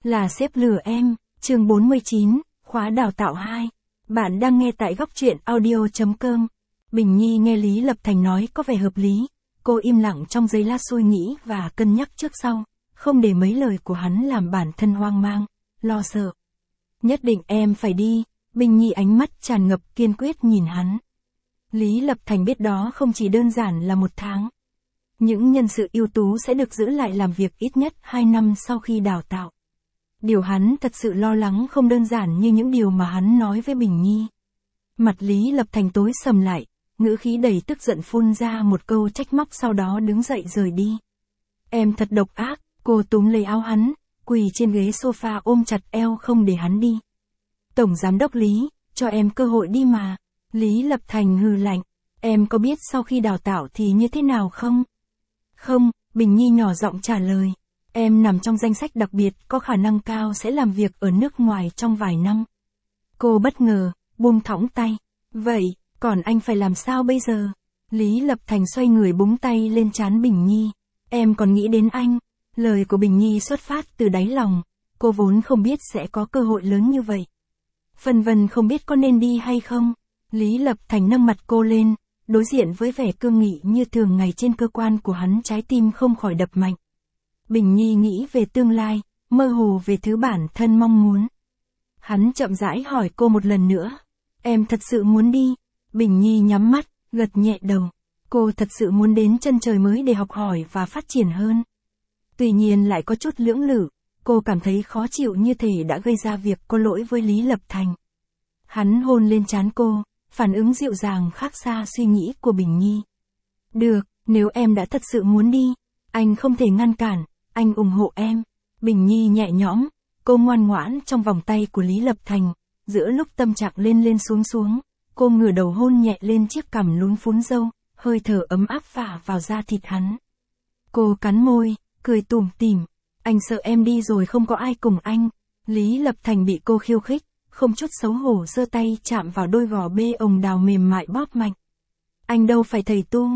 Là sếp lừa em, chương 49, khóa đào tạo 2. Bạn đang nghe tại góc truyện audio.com. Bình Nhi nghe Lý Lập Thành nói có vẻ hợp lý. Cô im lặng trong giây lát suy nghĩ và cân nhắc trước sau, không để mấy lời của hắn làm bản thân hoang mang, lo sợ. Nhất định em phải đi, Bình Nhi ánh mắt tràn ngập kiên quyết nhìn hắn. Lý Lập Thành biết đó không chỉ đơn giản là 1 tháng. Những nhân sự ưu tú sẽ được giữ lại làm việc ít nhất 2 năm sau khi đào tạo. Điều hắn thật sự lo lắng không đơn giản như những điều mà hắn nói với Bình Nhi. Mặt Lý Lập Thành tối sầm lại, ngữ khí đầy tức giận phun ra một câu trách móc sau đó đứng dậy rời đi. Em thật độc ác, cô túm lấy áo hắn, quỳ trên ghế sofa ôm chặt eo không để hắn đi. Tổng giám đốc Lý, cho em cơ hội đi mà. Lý Lập Thành hừ lạnh, em có biết sau khi đào tạo thì như thế nào không? Không, Bình Nhi nhỏ giọng trả lời. Em nằm trong danh sách đặc biệt có khả năng cao sẽ làm việc ở nước ngoài trong vài năm. Cô bất ngờ, buông thõng tay. Vậy, còn anh phải làm sao bây giờ? Lý Lập Thành xoay người búng tay lên trán Bình Nhi. Em còn nghĩ đến anh. Lời của Bình Nhi xuất phát từ đáy lòng. Cô vốn không biết sẽ có cơ hội lớn như vậy. Phân vân không biết có nên đi hay không. Lý Lập Thành nâng mặt cô lên, đối diện với vẻ cương nghị như thường ngày trên cơ quan của hắn, trái tim không khỏi đập mạnh. Bình Nhi nghĩ về tương lai, mơ hồ về thứ bản thân mong muốn. Hắn chậm rãi hỏi cô một lần nữa. Em thật sự muốn đi? Bình Nhi nhắm mắt, gật nhẹ đầu. Cô thật sự muốn đến chân trời mới để học hỏi và phát triển hơn. Tuy nhiên lại có chút lưỡng lự, cô cảm thấy khó chịu như thể đã gây ra việc có lỗi với Lý Lập Thành. Hắn hôn lên trán cô, phản ứng dịu dàng khác xa suy nghĩ của Bình Nhi. Được, nếu em đã thật sự muốn đi, anh không thể ngăn cản, anh ủng hộ em. Bình Nhi nhẹ nhõm, cô ngoan ngoãn trong vòng tay của Lý Lập Thành, giữa lúc tâm trạng lên lên xuống xuống, cô ngửa đầu hôn nhẹ lên chiếc cằm lún phún râu, hơi thở ấm áp phả vào da thịt hắn. Cô cắn môi, cười tủm tỉm, anh sợ em đi rồi không có ai cùng anh. Lý Lập Thành bị cô khiêu khích, không chút xấu hổ giơ tay chạm vào đôi gò bê ồng đào mềm mại bóp mạnh. Anh đâu phải thầy tu,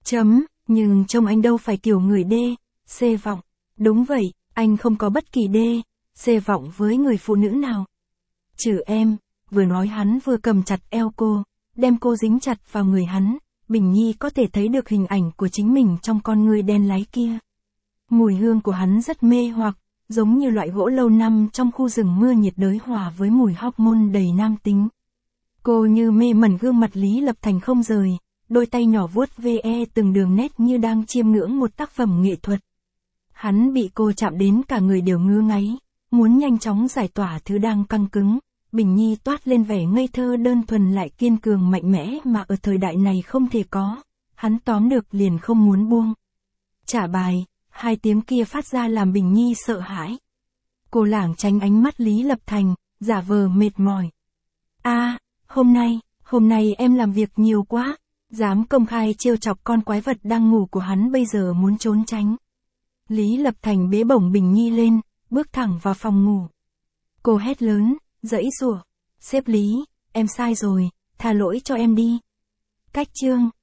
nhưng trông anh đâu phải kiểu người đê, xê vọng. Đúng vậy, anh không có bất kỳ đê, xê vọng với người phụ nữ nào. Trừ em, vừa nói hắn vừa cầm chặt eo cô, đem cô dính chặt vào người hắn. Bình Nhi có thể thấy được hình ảnh của chính mình trong con người đen láy kia. Mùi hương của hắn rất mê hoặc, giống như loại gỗ lâu năm trong khu rừng mưa nhiệt đới hòa với mùi hormone đầy nam tính. Cô như mê mẩn gương mặt Lý Lập Thành không rời, đôi tay nhỏ vuốt ve từng đường nét như đang chiêm ngưỡng một tác phẩm nghệ thuật. Hắn bị cô chạm đến cả người đều ngứa ngáy, muốn nhanh chóng giải tỏa thứ đang căng cứng. Bình Nhi toát lên vẻ ngây thơ đơn thuần lại kiên cường mạnh mẽ mà ở thời đại này không thể có. Hắn tóm được liền không muốn buông. Trả bài, 2 tiếng kia phát ra làm Bình Nhi sợ hãi. Cô lảng tránh ánh mắt Lý Lập Thành, giả vờ mệt mỏi. Hôm nay em làm việc nhiều quá, dám công khai trêu chọc con quái vật đang ngủ của hắn bây giờ muốn trốn tránh. Lý Lập Thành bế bổng Bình Nhi lên, bước thẳng vào phòng ngủ. Cô hét lớn, giãy giụa, sếp Lý, em sai rồi, tha lỗi cho em đi. Cách chương